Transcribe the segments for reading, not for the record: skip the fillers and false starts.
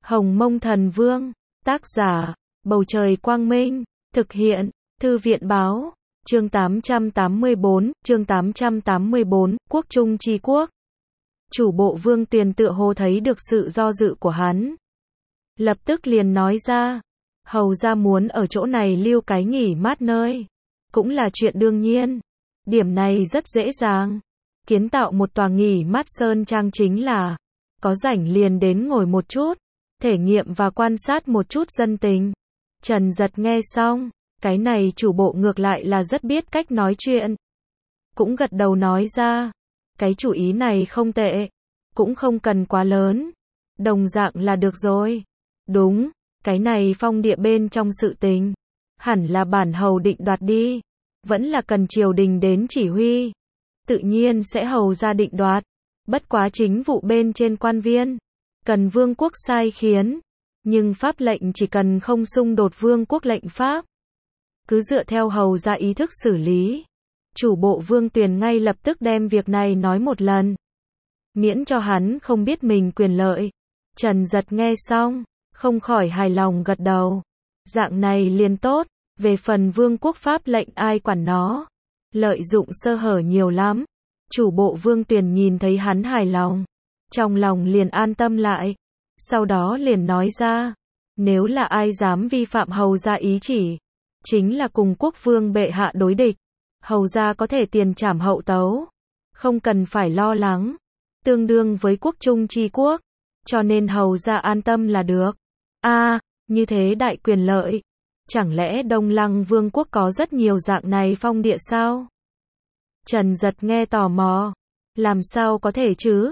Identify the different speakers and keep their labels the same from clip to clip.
Speaker 1: Hồng Mông Thần Vương, tác giả, Bầu Trời Quang Minh, thực hiện, Thư viện Báo, chương 884, Quốc Trung Chi Quốc. Chủ bộ Vương Tuyền tựa hồ thấy được sự do dự của hắn. Lập tức liền nói ra, hầu ra muốn ở chỗ này lưu cái nghỉ mát nơi. Cũng là chuyện đương nhiên. Điểm này rất dễ dàng. Kiến tạo một tòa nghỉ mát sơn trang chính là, có rảnh liền đến ngồi một chút, thể nghiệm và quan sát một chút dân tình. Trần Giật nghe xong, cái này chủ bộ ngược lại là rất biết cách nói chuyện. Cũng gật đầu nói ra, cái chủ ý này không tệ, cũng không cần quá lớn, đồng dạng là được rồi. Đúng, cái này phong địa bên trong sự tình, hẳn là bản hầu định đoạt đi, vẫn là cần triều đình đến chỉ huy. Tự nhiên sẽ hầu ra định đoạt, bất quá chính vụ bên trên quan viên, cần vương quốc sai khiến, nhưng pháp lệnh chỉ cần không xung đột vương quốc lệnh pháp, cứ dựa theo hầu ra ý thức xử lý. Chủ bộ Vương Tuyền ngay lập tức đem việc này nói một lần, miễn cho hắn không biết mình quyền lợi. Trần Giật nghe xong, không khỏi hài lòng gật đầu. Dạng này liền tốt, về phần vương quốc pháp lệnh ai quản nó, lợi dụng sơ hở nhiều lắm. Chủ bộ Vương Tuyền nhìn thấy hắn hài lòng, trong lòng liền an tâm lại. Sau đó liền nói ra, nếu là ai dám vi phạm hầu ra ý chỉ, chính là cùng quốc vương bệ hạ đối địch, hầu ra có thể tiền trảm hậu tấu, không cần phải lo lắng, tương đương với quốc trung chi quốc, cho nên hầu ra an tâm là được. Như thế đại quyền lợi, chẳng lẽ Đông Lăng vương quốc có rất nhiều dạng này phong địa sao? Trần Giật nghe tò mò, làm sao có thể chứ?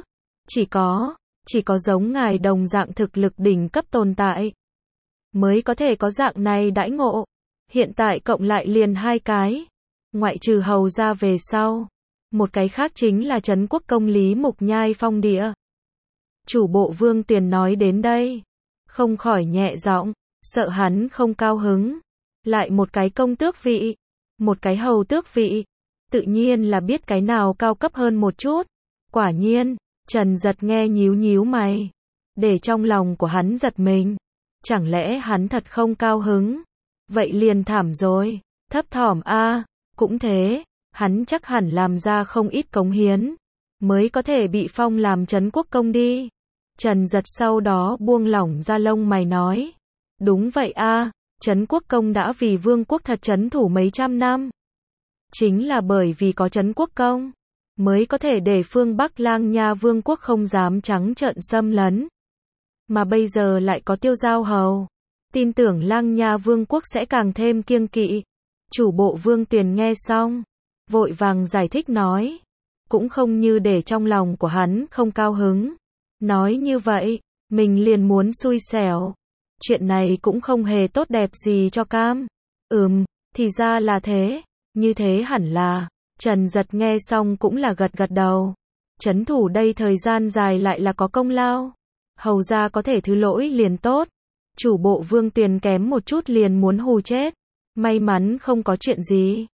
Speaker 1: Chỉ có giống ngài đồng dạng thực lực đỉnh cấp tồn tại, mới có thể có dạng này đãi ngộ. Hiện tại cộng lại liền hai cái, ngoại trừ hầu ra về sau, một cái khác chính là Trấn Quốc Công Lý Mục Nhai phong địa. Chủ bộ Vương Tuyền nói đến đây, không khỏi nhẹ giọng, sợ hắn không cao hứng. Lại một cái công tước vị, một cái hầu tước vị, tự nhiên là biết cái nào cao cấp hơn một chút. Quả nhiên, Trần Giật nghe nhíu nhíu mày, để trong lòng của hắn giật mình. Chẳng lẽ hắn thật không cao hứng? Vậy liền thảm rồi, thấp thỏm cũng thế, hắn chắc hẳn làm ra không ít cống hiến, mới có thể bị phong làm Trấn Quốc Công đi. Trần Giật sau đó buông lỏng ra lông mày nói, đúng vậy Trấn Quốc Công đã vì vương quốc thật trấn thủ mấy trăm năm. Chính là bởi vì có Trấn Quốc Công, mới có thể để phương Bắc Lang Nha vương quốc không dám trắng trợn xâm lấn. Mà bây giờ lại có Tiêu Giao hầu, tin tưởng Lang Nha vương quốc sẽ càng thêm kiêng kỵ. Chủ bộ Vương Tuyền nghe xong, vội vàng giải thích nói, cũng không như để trong lòng của hắn không cao hứng. Nói như vậy, mình liền muốn xui xẻo. Chuyện này cũng không hề tốt đẹp gì cho cam. Thì ra là thế, như thế hẳn là. Trần Giật nghe xong cũng là gật gật đầu. Trấn thủ đây thời gian dài lại là có công lao, hầu ra có thể thứ lỗi liền tốt. Chủ bộ Vương Tuyền kém một chút liền muốn hù chết. May mắn không có chuyện gì.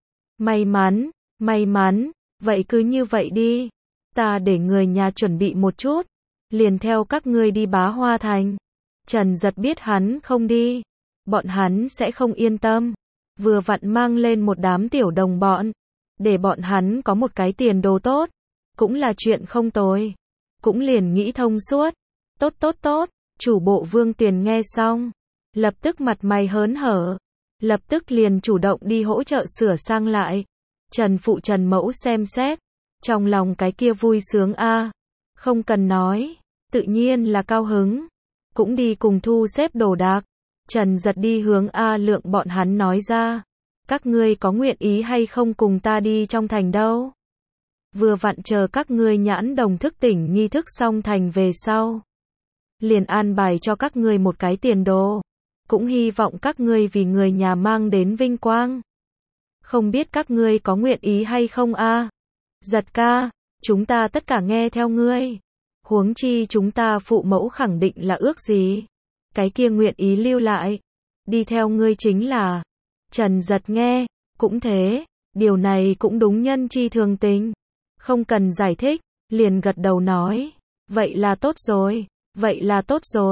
Speaker 1: May mắn, vậy cứ như vậy đi. Ta để người nhà chuẩn bị một chút, liền theo các ngươi đi Bá Hoa Thành. Trần Giật biết hắn không đi, bọn hắn sẽ không yên tâm. Vừa vặn mang lên một đám tiểu đồng bọn, để bọn hắn có một cái tiền đồ tốt, cũng là chuyện không tồi. Cũng liền nghĩ thông suốt. Tốt. Chủ bộ Vương Tuyền nghe xong, lập tức mặt mày hớn hở, lập tức liền chủ động đi hỗ trợ sửa sang lại. Trần phụ Trần mẫu xem xét, trong lòng cái kia vui sướng không cần nói, tự nhiên là cao hứng, cũng đi cùng thu xếp đồ đạc. Trần Giật đi hướng Lượng bọn hắn nói ra, các ngươi có nguyện ý hay không cùng ta đi trong thành đâu? Vừa vặn chờ các ngươi nhãn đồng thức tỉnh nghi thức xong thành về sau, liền an bài cho các ngươi một cái tiền đồ, cũng hy vọng các ngươi vì người nhà mang đến vinh quang. Không biết các ngươi có nguyện ý hay không Giật ca, chúng ta tất cả nghe theo ngươi. Huống chi chúng ta phụ mẫu khẳng định là ước gì, cái kia nguyện ý lưu lại, đi theo ngươi chính là. Trần Giật nghe, cũng thế, điều này cũng đúng nhân chi thường tình, không cần giải thích, liền gật đầu nói, vậy là tốt rồi.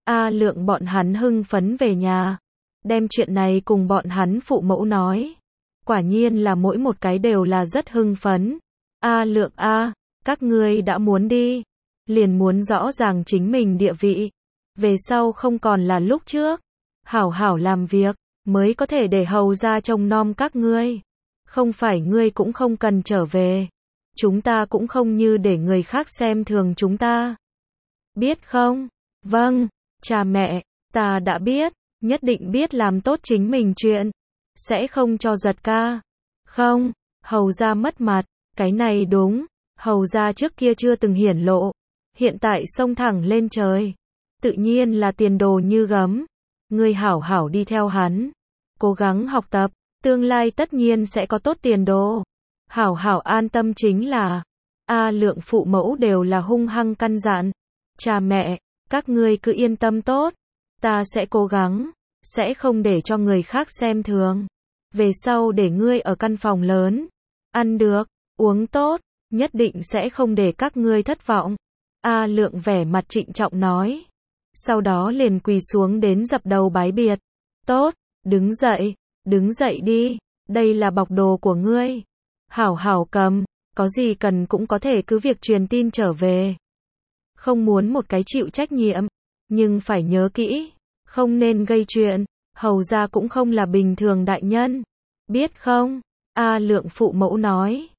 Speaker 1: A Lượng bọn hắn hưng phấn về nhà, đem chuyện này cùng bọn hắn phụ mẫu nói. Quả nhiên là mỗi một cái đều là rất hưng phấn. A Lượng a, các ngươi đã muốn đi, liền muốn rõ ràng chính mình địa vị, về sau không còn là lúc trước, hảo hảo làm việc, mới có thể để hầu ra trông nom các ngươi. Không phải ngươi cũng không cần trở về, chúng ta cũng không như để người khác xem thường chúng ta. Biết không? Vâng, cha mẹ, ta đã biết, nhất định biết làm tốt chính mình chuyện, sẽ không cho giật ca. Không, hầu ra mất mặt, cái này đúng, hầu ra trước kia chưa từng hiển lộ, hiện tại xông thẳng lên trời, tự nhiên là tiền đồ như gấm. Ngươi hảo hảo đi theo hắn, cố gắng học tập, tương lai tất nhiên sẽ có tốt tiền đồ. Hảo hảo an tâm chính là. A Lượng phụ mẫu đều là hung hăng căn dặn. Cha mẹ, các ngươi cứ yên tâm tốt, ta sẽ cố gắng, sẽ không để cho người khác xem thường. Về sau để ngươi ở căn phòng lớn, ăn được, uống tốt, nhất định sẽ không để các ngươi thất vọng. A Lượng vẻ mặt trịnh trọng nói. Sau đó liền quỳ xuống đến dập đầu bái biệt. Tốt, đứng dậy đi, đây là bọc đồ của ngươi. Hảo hảo cầm, có gì cần cũng có thể cứ việc truyền tin trở về. Không muốn một cái chịu trách nhiệm, nhưng phải nhớ kỹ, không nên gây chuyện, hầu ra cũng không là bình thường đại nhân. Biết không? A Lượng phụ mẫu nói.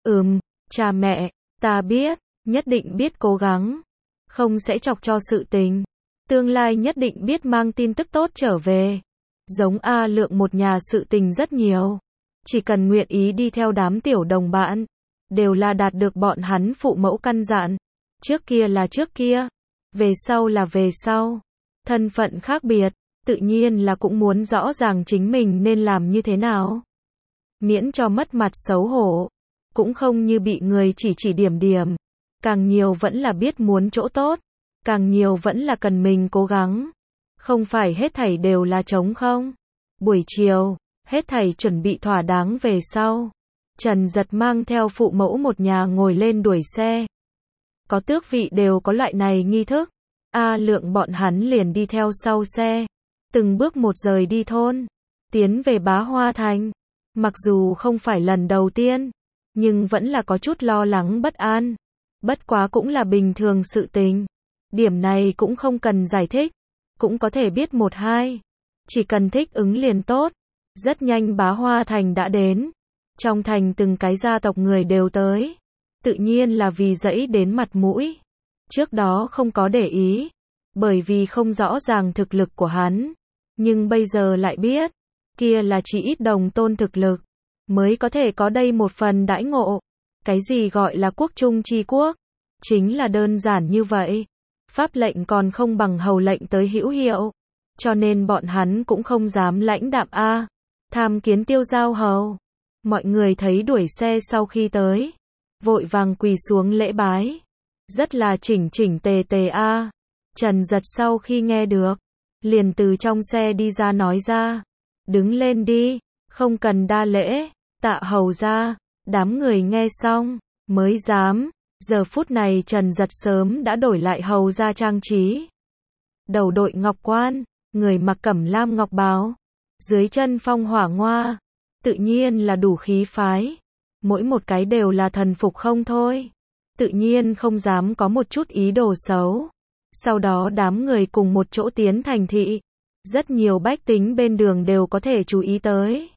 Speaker 1: Cha mẹ, ta biết, nhất định biết cố gắng, không sẽ chọc cho sự tình. Tương lai nhất định biết mang tin tức tốt trở về. Giống A Lượng một nhà sự tình rất nhiều. Chỉ cần nguyện ý đi theo đám tiểu đồng bạn, đều là đạt được bọn hắn phụ mẫu căn dặn. Trước kia là trước kia, về sau là về sau. Thân phận khác biệt, tự nhiên là cũng muốn rõ ràng chính mình nên làm như thế nào. Miễn cho mất mặt xấu hổ, cũng không như bị người chỉ điểm điểm. Càng nhiều vẫn là biết muốn chỗ tốt, càng nhiều vẫn là cần mình cố gắng. Không phải hết thảy đều là trống không. Buổi chiều, hết thảy chuẩn bị thỏa đáng về sau. Trần Giật mang theo phụ mẫu một nhà ngồi lên đuổi xe. Có tước vị đều có loại này nghi thức. A Lượng bọn hắn liền đi theo sau xe. Từng bước một rời đi thôn. Tiến về Bá Hoa Thành. Mặc dù không phải lần đầu tiên, nhưng vẫn là có chút lo lắng bất an. Bất quá cũng là bình thường sự tình. Điểm này cũng không cần giải thích. Cũng có thể biết một hai. Chỉ cần thích ứng liền tốt. Rất nhanh Bá Hoa Thành đã đến. Trong thành từng cái gia tộc người đều tới. Tự nhiên là vì dẫy đến mặt mũi. Trước đó không có để ý. Bởi vì không rõ ràng thực lực của hắn. Nhưng bây giờ lại biết. Kia là chỉ ít đồng tôn thực lực. Mới có thể có đây một phần đãi ngộ. Cái gì gọi là quốc trung chi quốc. Chính là đơn giản như vậy. Pháp lệnh còn không bằng hầu lệnh tới hữu hiệu. Cho nên bọn hắn cũng không dám lãnh đạm a. Tham kiến Tiêu Giao hầu. Mọi người thấy đuổi xe sau khi tới, vội vàng quỳ xuống lễ bái. Rất là chỉnh tề a. Trần Giật sau khi nghe được, liền từ trong xe đi ra nói ra. Đứng lên đi, không cần đa lễ, tạ hầu ra. Đám người nghe xong, mới dám. Giờ phút này Trần Giật sớm đã đổi lại hầu ra trang trí. Đầu đội ngọc quan, người mặc cẩm lam ngọc bào, dưới chân phong hỏa ngoa, tự nhiên là đủ khí phái. Mỗi một cái đều là thần phục không thôi. Tự nhiên không dám có một chút ý đồ xấu. Sau đó đám người cùng một chỗ tiến thành thị. Rất nhiều bách tính bên đường đều có thể chú ý tới.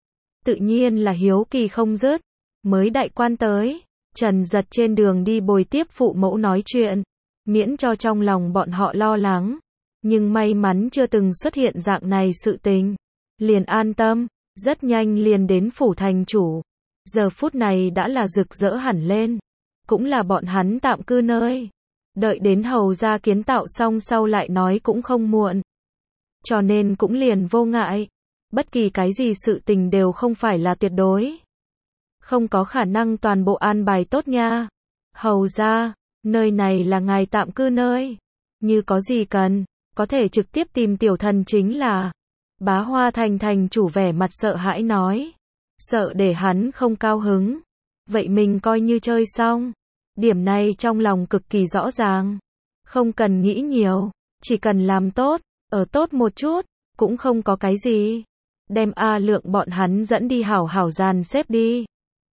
Speaker 1: Tự nhiên là hiếu kỳ không dứt. Mới đại quan tới, Trần Giật trên đường đi bồi tiếp phụ mẫu nói chuyện, miễn cho trong lòng bọn họ lo lắng. Nhưng may mắn chưa từng xuất hiện dạng này sự tình. Liền an tâm, rất nhanh liền đến phủ thành chủ. Giờ phút này đã là rực rỡ hẳn lên. Cũng là bọn hắn tạm cư nơi. Đợi đến hầu ra kiến tạo xong sau lại nói cũng không muộn. Cho nên cũng liền vô ngại. Bất kỳ cái gì sự tình đều không phải là tuyệt đối. Không có khả năng toàn bộ an bài tốt nha. Hầu ra, nơi này là ngài tạm cư nơi. Như có gì cần, có thể trực tiếp tìm tiểu thần chính là. Bá Hoa Thành thành chủ vẻ mặt sợ hãi nói. Sợ để hắn không cao hứng. Vậy mình coi như chơi xong. Điểm này trong lòng cực kỳ rõ ràng. Không cần nghĩ nhiều. chỉ cần làm tốt, ở tốt một chút, cũng không có cái gì. Đem A Lượng bọn hắn dẫn đi hảo hảo dàn xếp đi.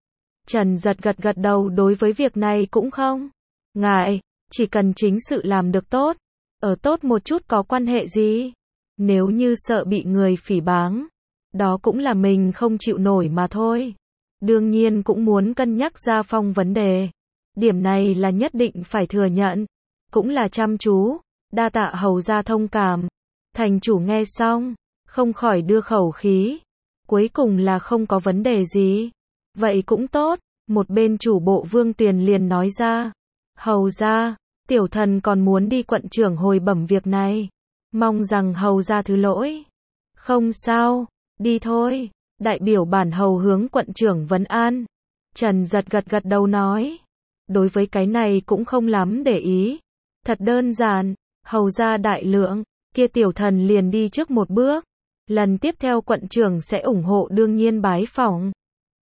Speaker 1: Trần Giật gật đầu, đối với việc này cũng không ngại, chỉ cần chính sự làm được tốt, ở tốt một chút có quan hệ gì. Nếu như sợ bị người phỉ báng, đó cũng là mình không chịu nổi mà thôi. Đương nhiên cũng muốn cân nhắc Gia Phong vấn đề. Điểm này là nhất định phải thừa nhận. Cũng là chăm chú. Đa tạ hầu gia thông cảm. Thành chủ nghe xong, không khỏi đưa khẩu khí. Cuối cùng là không có vấn đề gì. Vậy cũng tốt. Một bên chủ bộ Vương Tuyền liền nói ra. Hầu gia, tiểu thần còn muốn đi quận trưởng hồi bẩm việc này. Mong rằng hầu gia thứ lỗi. Không sao, đi thôi. Đại biểu bản hầu hướng quận trưởng vấn an. Trần Giật gật đầu nói. Đối với cái này cũng không lắm để ý. Thật đơn giản, hầu gia đại lượng, kia tiểu thần liền đi trước một bước. Lần tiếp theo quận trưởng sẽ ủng hộ đương nhiên bái phỏng.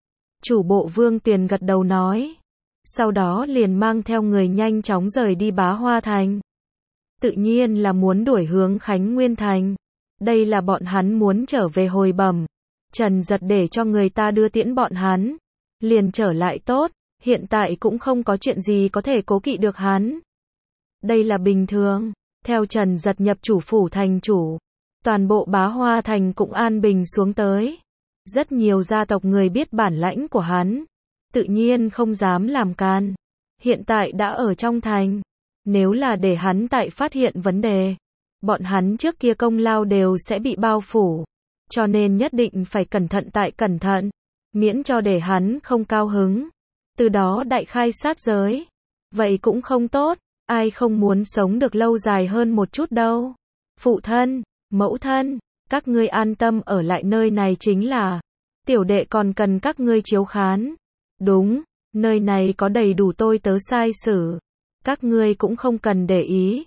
Speaker 1: Chủ bộ Vương Tuyền gật đầu nói. Sau đó liền mang theo người nhanh chóng rời đi Bá Hoa Thành. Tự nhiên là muốn đuổi hướng Khánh Nguyên Thành. Đây là bọn hắn muốn trở về hồi bẩm. Trần Giật để cho người ta đưa tiễn bọn hắn. Liền trở lại tốt, hiện tại cũng không có chuyện gì có thể cố kỵ được hắn. Đây là bình thường. Theo Trần Giật nhập chủ phủ thành chủ, toàn bộ Bá Hoa Thành cũng an bình xuống tới. Rất nhiều gia tộc người biết bản lãnh của hắn, tự nhiên không dám làm can. Hiện tại đã ở trong thành, nếu là để hắn tại phát hiện vấn đề, bọn hắn trước kia công lao đều sẽ bị bao phủ. Cho nên nhất định phải cẩn thận tại cẩn thận, miễn cho để hắn không cao hứng. Từ đó đại khai sát giới. Vậy cũng không tốt, ai không muốn sống được lâu dài hơn một chút đâu. Phụ thân, mẫu thân, các ngươi an tâm ở lại nơi này chính là. Tiểu đệ còn cần các ngươi chiếu khán. Đúng, nơi này có đầy đủ tôi tớ sai sử. Các ngươi cũng không cần để ý.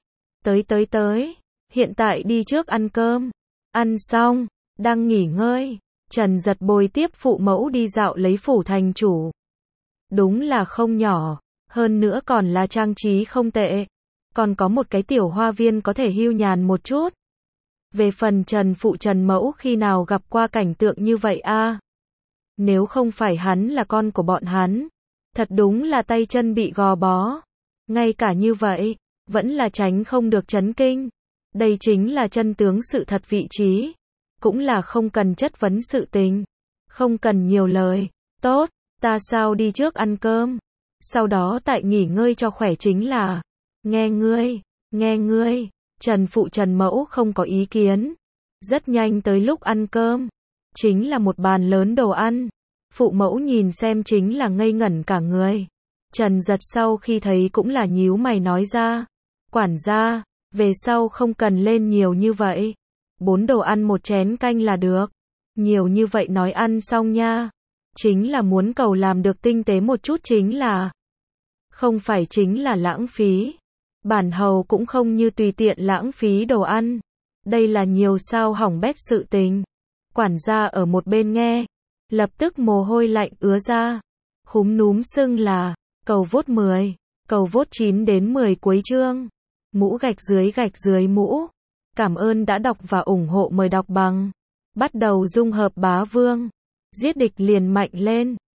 Speaker 1: Tới. Hiện tại đi trước ăn cơm. Ăn xong, đang nghỉ ngơi. Trần Giật bồi tiếp phụ mẫu đi dạo lấy phủ thành chủ. Đúng là không nhỏ. Hơn nữa còn là trang trí không tệ. Còn có một cái tiểu hoa viên có thể hưu nhàn một chút. Về phần Trần phụ Trần mẫu khi nào gặp qua cảnh tượng như vậy a? Nếu không phải hắn là con của bọn hắn, thật đúng là tay chân bị gò bó. Ngay cả như vậy, vẫn là tránh không được chấn kinh. Đây chính là chân tướng sự thật vị trí. Cũng là không cần chất vấn sự tình. Không cần nhiều lời. Tốt, ta sao đi trước ăn cơm. Sau đó tại nghỉ ngơi cho khỏe chính là. Nghe ngươi. Trần phụ Trần mẫu không có ý kiến. Rất nhanh tới lúc ăn cơm. Chính là một bàn lớn đồ ăn. Phụ mẫu nhìn xem chính là ngây ngẩn cả người. Trần Giật sau khi thấy cũng là nhíu mày nói ra. Quản gia, về sau không cần lên nhiều như vậy. 4 đồ ăn 1 chén canh là được. Nhiều như vậy nói ăn xong nha. Chính là muốn cầu làm được tinh tế một chút chính là. Không phải chính là lãng phí. Bản hầu cũng không như tùy tiện lãng phí đồ ăn. Đây là nhiều sao hỏng bét sự tình. Quản gia ở một bên nghe. Lập tức mồ hôi lạnh ứa ra. Khúm núm sưng là. Cầu vốt 10. Cầu vốt 9 đến 10 cuối chương. Mũ gạch dưới mũ. Cảm ơn đã đọc và ủng hộ, mời đọc bằng. Bắt đầu dung hợp bá vương. Giết địch liền mạnh lên.